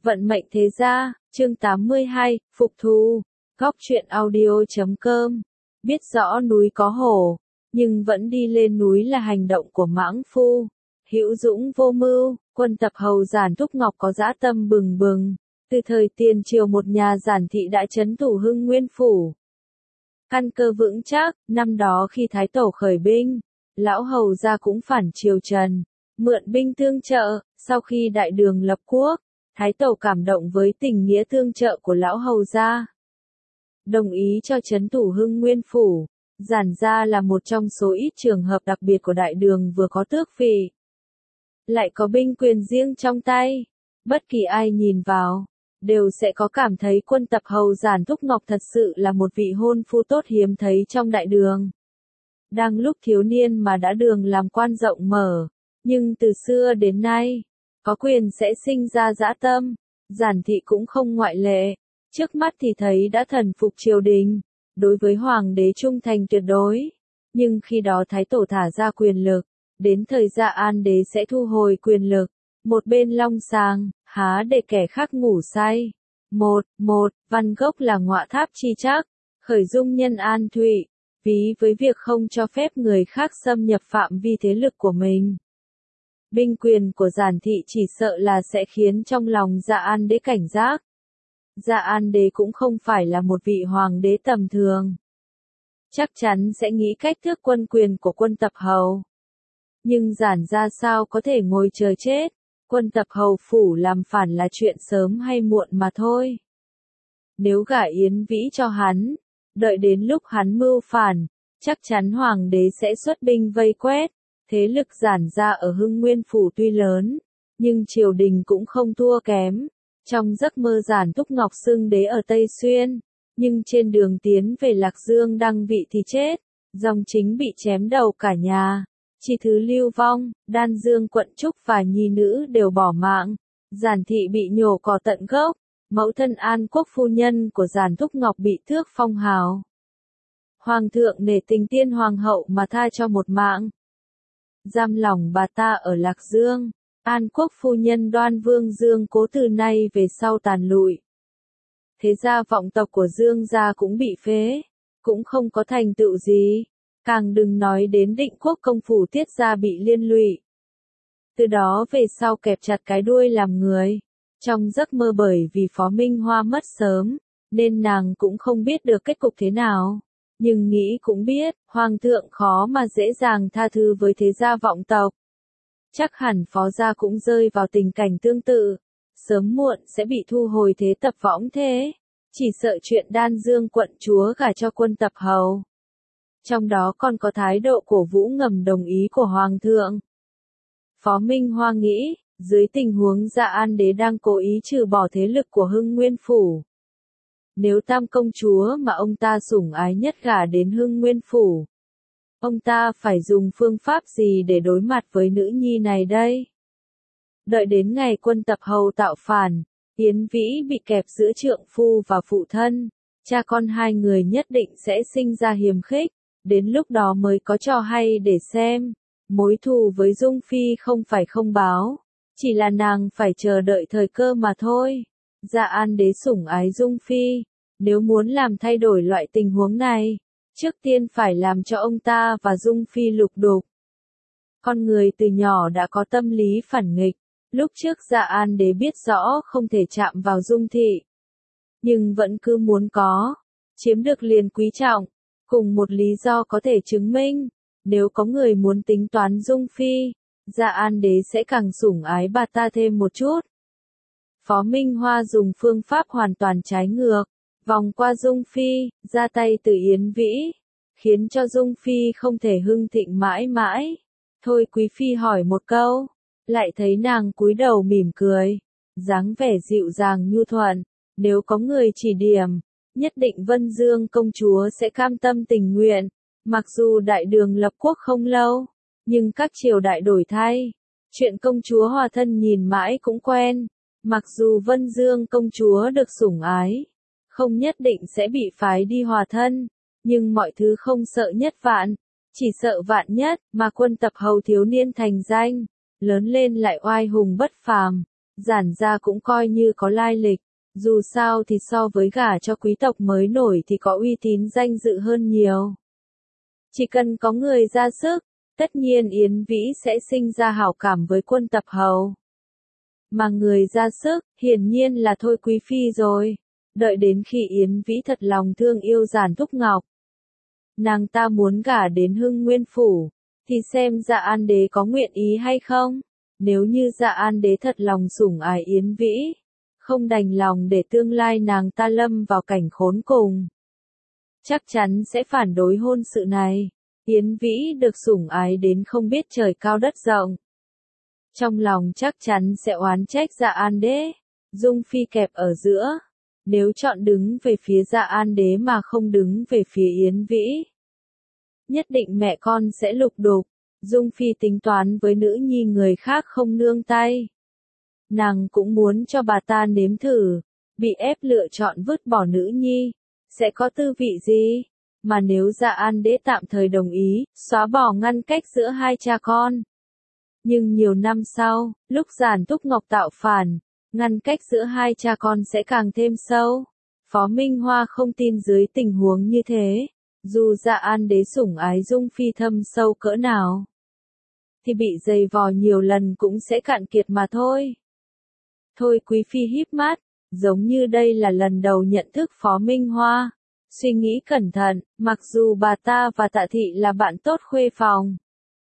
Vận mệnh thế gia, chương 82, Phục thù. Góc truyện audio.com. Biết rõ núi có hổ, nhưng vẫn đi lên núi là hành động của mãng phu. Hữu dũng vô mưu, quân tập hầu Giản Thúc Ngọc có dã tâm bừng bừng. Từ thời tiền triều một nhà Giản thị đã trấn thủ Hưng Nguyên phủ. Căn cơ vững chắc, năm đó khi Thái Tổ khởi binh, lão hầu gia cũng phản triều Trần, mượn binh tương trợ. Sau khi đại đường lập quốc, Thái Tổ cảm động với tình nghĩa tương trợ của lão hầu gia, đồng ý cho trấn thủ Hưng Nguyên phủ. Giản gia là một trong số ít trường hợp đặc biệt của đại đường vừa có tước vị, lại có binh quyền riêng trong tay. Bất kỳ ai nhìn vào, đều sẽ có cảm thấy quân tập hầu Giản Thúc Ngọc thật sự là một vị hôn phu tốt hiếm thấy trong đại đường. Đang lúc thiếu niên mà đã đường làm quan rộng mở, nhưng từ xưa đến nay, có quyền sẽ sinh ra dã tâm. Giản thị cũng không ngoại lệ. Trước mắt thì thấy đã thần phục triều đình, đối với hoàng đế trung thành tuyệt đối. Nhưng khi đó Thái Tổ thả ra quyền lực, đến thời Dạ An đế sẽ thu hồi quyền lực. Một bên long sàng, há để kẻ khác ngủ say. Một, văn gốc là ngọa tháp chi trắc, khởi dung nhân an thụy, ví với việc không cho phép người khác xâm nhập phạm vi thế lực của mình. Binh quyền của Giản thị chỉ sợ là sẽ khiến trong lòng Dạ An đế cảnh giác. Dạ An đế cũng không phải là một vị hoàng đế tầm thường. Chắc chắn sẽ nghĩ cách thước quân quyền của quân tập hầu. Nhưng Giản gia sao có thể ngồi chờ chết, quân tập hầu phủ làm phản là chuyện sớm hay muộn mà thôi. Nếu gả Yến Vĩ cho hắn, đợi đến lúc hắn mưu phản, chắc chắn hoàng đế sẽ xuất binh vây quét. Thế lực Giản gia ở Hưng Nguyên phủ tuy lớn, nhưng triều đình cũng không thua kém. Trong giấc mơ Giản Thúc Ngọc xưng đế ở Tây Xuyên, nhưng trên đường tiến về Lạc Dương đăng vị thì chết, dòng chính bị chém đầu cả nhà, chỉ thứ lưu vong. Đan Dương quận Trúc và nhi nữ đều bỏ mạng, Giản thị bị nhổ cỏ tận gốc, mẫu thân An Quốc phu nhân của Giản Thúc Ngọc bị tước phong hào. Hoàng thượng nể tình tiên hoàng hậu mà tha cho một mạng, giam lòng bà ta ở Lạc Dương. An Quốc phu nhân Đoan Vương Dương Cố từ nay về sau tàn lụi. Thế gia vọng tộc của Dương gia cũng bị phế, cũng không có thành tựu gì. Càng đừng nói đến Định Quốc công phủ Tiết gia bị liên lụy. Từ đó về sau kẹp chặt cái đuôi làm người. Trong giấc mơ bởi vì Phó Minh Hoa mất sớm, nên nàng cũng không biết được kết cục thế nào. Nhưng nghĩ cũng biết, hoàng thượng khó mà dễ dàng tha thứ với thế gia vọng tộc. Chắc hẳn Phó gia cũng rơi vào tình cảnh tương tự, sớm muộn sẽ bị thu hồi thế tập võng thế. Chỉ sợ chuyện Đan Dương quận chúa gả cho quân tập hầu, trong đó còn có thái độ cổ vũ ngầm đồng ý của hoàng thượng. Phó Minh Hoa nghĩ, dưới tình huống Dạ An đế đang cố ý trừ bỏ thế lực của Hưng Nguyên phủ, nếu tam công chúa mà ông ta sủng ái nhất gả đến Hưng Nguyên phủ, ông ta phải dùng phương pháp gì để đối mặt với nữ nhi này đây? Đợi đến ngày quân tập hầu tạo phản, Yến Vĩ bị kẹp giữa trượng phu và phụ thân, cha con hai người nhất định sẽ sinh ra hiềm khích, đến lúc đó mới có trò hay để xem. Mối thù với Dung Phi không phải không báo, chỉ là nàng phải chờ đợi thời cơ mà thôi. Dạ An đế sủng ái Dung Phi, nếu muốn làm thay đổi loại tình huống này, trước tiên phải làm cho ông ta và Dung Phi lục đục. Con người từ nhỏ đã có tâm lý phản nghịch, lúc trước Dạ An đế biết rõ không thể chạm vào Dung thị, nhưng vẫn cứ muốn có, chiếm được liền quý trọng, cùng một lý do có thể chứng minh, nếu có người muốn tính toán Dung Phi, Dạ An đế sẽ càng sủng ái bà ta thêm một chút. Phó Minh Hoa dùng phương pháp hoàn toàn trái ngược, vòng qua Dung Phi, ra tay từ Yến Vĩ, khiến cho Dung Phi không thể hưng thịnh mãi mãi. Thôi quý phi hỏi một câu, lại thấy nàng cúi đầu mỉm cười, dáng vẻ dịu dàng nhu thuận. Nếu có người chỉ điểm, nhất định Vân Dương công chúa sẽ cam tâm tình nguyện. Mặc dù đại đường lập quốc không lâu, nhưng các triều đại đổi thay, chuyện công chúa hòa thân nhìn mãi cũng quen. Mặc dù Vân Dương công chúa được sủng ái, không nhất định sẽ bị phái đi hòa thân, nhưng mọi thứ không sợ nhất vạn, chỉ sợ vạn nhất. Mà quân tập hầu thiếu niên thành danh, lớn lên lại oai hùng bất phàm, Giản gia cũng coi như có lai lịch, dù sao thì so với gả cho quý tộc mới nổi thì có uy tín danh dự hơn nhiều. Chỉ cần có người ra sức, tất nhiên Yến Vĩ sẽ sinh ra hảo cảm với Quân Tập Hầu. Mà người ra sức, hiển nhiên là Thôi Quý Phi rồi. Đợi đến khi Yến Vĩ thật lòng thương yêu Giản Thúc Ngọc, nàng ta muốn gả đến Hưng Nguyên Phủ, thì xem Dạ An Đế có nguyện ý hay không. Nếu như Dạ An Đế thật lòng sủng ái Yến Vĩ, không đành lòng để tương lai nàng ta lâm vào cảnh khốn cùng, chắc chắn sẽ phản đối hôn sự này. Yến Vĩ được sủng ái đến không biết trời cao đất rộng, trong lòng chắc chắn sẽ oán trách Dạ An Đế. Dung Phi kẹp ở giữa, nếu chọn đứng về phía Dạ An Đế mà không đứng về phía Yến Vĩ, nhất định mẹ con sẽ lục đục. Dung Phi tính toán với nữ nhi người khác không nương tay. Nàng cũng muốn cho bà ta nếm thử, bị ép lựa chọn vứt bỏ nữ nhi, sẽ có tư vị gì? Mà nếu Dạ An Đế tạm thời đồng ý, xóa bỏ ngăn cách giữa hai cha con. Nhưng nhiều năm sau, lúc Giản Thúc Ngọc tạo phản, ngăn cách giữa hai cha con sẽ càng thêm sâu. Phó Minh Hoa không tin dưới tình huống như thế, dù Dạ An Đế sủng ái Dung Phi thâm sâu cỡ nào, thì bị giày vò nhiều lần cũng sẽ cạn kiệt mà thôi. Thôi Quý Phi híp mắt, giống như đây là lần đầu nhận thức Phó Minh Hoa. Suy nghĩ cẩn thận, mặc dù bà ta và Tạ Thị là bạn tốt khuê phòng,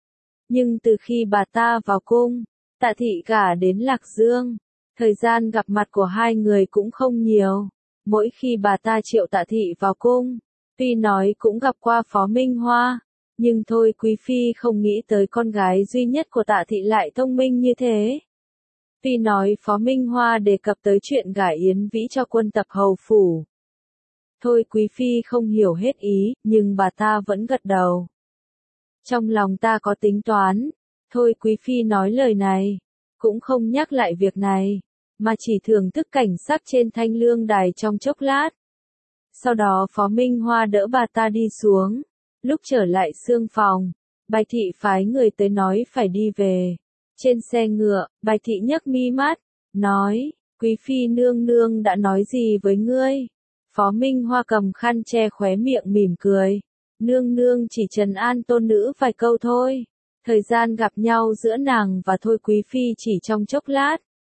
nhưng từ khi bà ta vào cung, Tạ Thị gả đến Lạc Dương, thời gian gặp mặt của hai người cũng không nhiều. Mỗi khi bà ta triệu Tạ Thị vào cung, tuy nói cũng gặp qua Phó Minh Hoa, nhưng Thôi Quý Phi không nghĩ tới con gái duy nhất của Tạ Thị lại thông minh như thế. Tuy nói Phó Minh Hoa đề cập tới chuyện gả Yến Vĩ cho Quân Tập Hầu phủ, Thôi Quý Phi không hiểu hết ý, nhưng bà ta vẫn gật đầu. Trong lòng ta có tính toán. Thôi Quý Phi nói lời này, cũng không nhắc lại việc này, mà chỉ thưởng thức cảnh sắc trên Thanh Lương Đài trong chốc lát. Sau đó Phó Minh Hoa đỡ bà ta đi xuống. Lúc trở lại xương phòng, Bạch Thị phái người tới nói phải đi về. Trên xe ngựa, Bạch Thị nhấc mi mắt, nói, Quý Phi nương nương đã nói gì với ngươi? Phó Minh Hoa cầm khăn che khóe miệng mỉm cười. Nương nương chỉ trấn an tôn nữ vài câu thôi. Thời gian gặp nhau giữa nàng và Thôi Quý Phi chỉ trong chốc lát.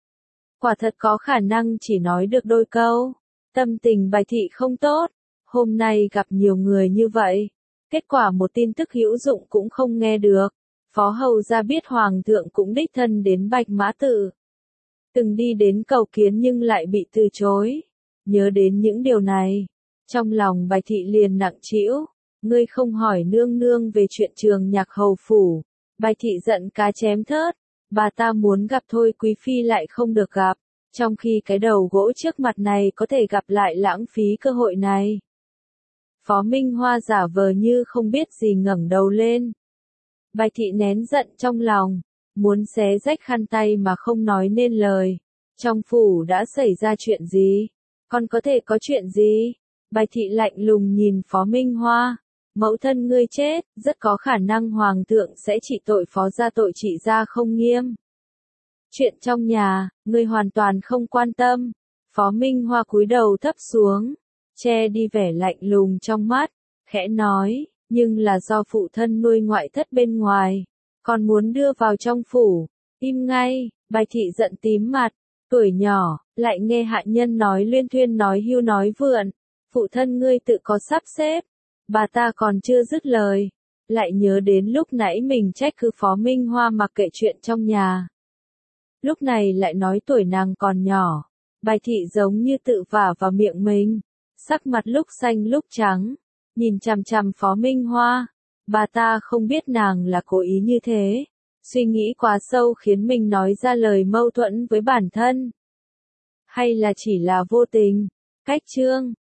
Quả thật có khả năng chỉ nói được đôi câu. Tâm tình Bạch Thị không tốt. Hôm nay gặp nhiều người như vậy, kết quả một tin tức hữu dụng cũng không nghe được. Phó hầu ra biết hoàng thượng cũng đích thân đến Bạch Mã Tự, từng đi đến cầu kiến nhưng lại bị từ chối. Nhớ đến những điều này, trong lòng Bạch Thị liền nặng trĩu. Ngươi không hỏi nương nương về chuyện Trường Nhạc hầu phủ. Bạch Thị giận cá chém thớt. Bà ta muốn gặp Thôi Quý Phi lại không được gặp, trong khi cái đầu gỗ trước mặt này có thể gặp lại, lãng phí cơ hội này. Phó Minh Hoa giả vờ như không biết gì ngẩng đầu lên. Bạch Thị nén giận trong lòng, muốn xé rách khăn tay mà không nói nên lời. Trong phủ đã xảy ra chuyện gì? Còn có thể có chuyện gì? Bạch Thị lạnh lùng nhìn Phó Minh Hoa. Mẫu thân ngươi chết, rất có khả năng hoàng thượng sẽ trị tội Phó gia tội trị gia không nghiêm. Chuyện trong nhà, ngươi hoàn toàn không quan tâm. Phó Minh Hoa cúi đầu thấp xuống, che đi vẻ lạnh lùng trong mắt, khẽ nói, nhưng là do phụ thân nuôi ngoại thất bên ngoài, còn muốn đưa vào trong phủ. Im ngay. Bạch Thị giận tím mặt, tuổi nhỏ, lại nghe hạ nhân nói luyên thuyên nói hưu nói vượn. Phụ thân ngươi tự có sắp xếp. Bà ta còn chưa dứt lời, lại nhớ đến lúc nãy mình trách cứ Phó Minh Hoa mặc kệ chuyện trong nhà. Lúc này lại nói tuổi nàng còn nhỏ. Bạch Thị giống như tự vả vào miệng mình, sắc mặt lúc xanh lúc trắng, nhìn chằm chằm Phó Minh Hoa. Bà ta không biết nàng là cố ý như thế, suy nghĩ quá sâu khiến mình nói ra lời mâu thuẫn với bản thân, hay là chỉ là vô tình. Cách chương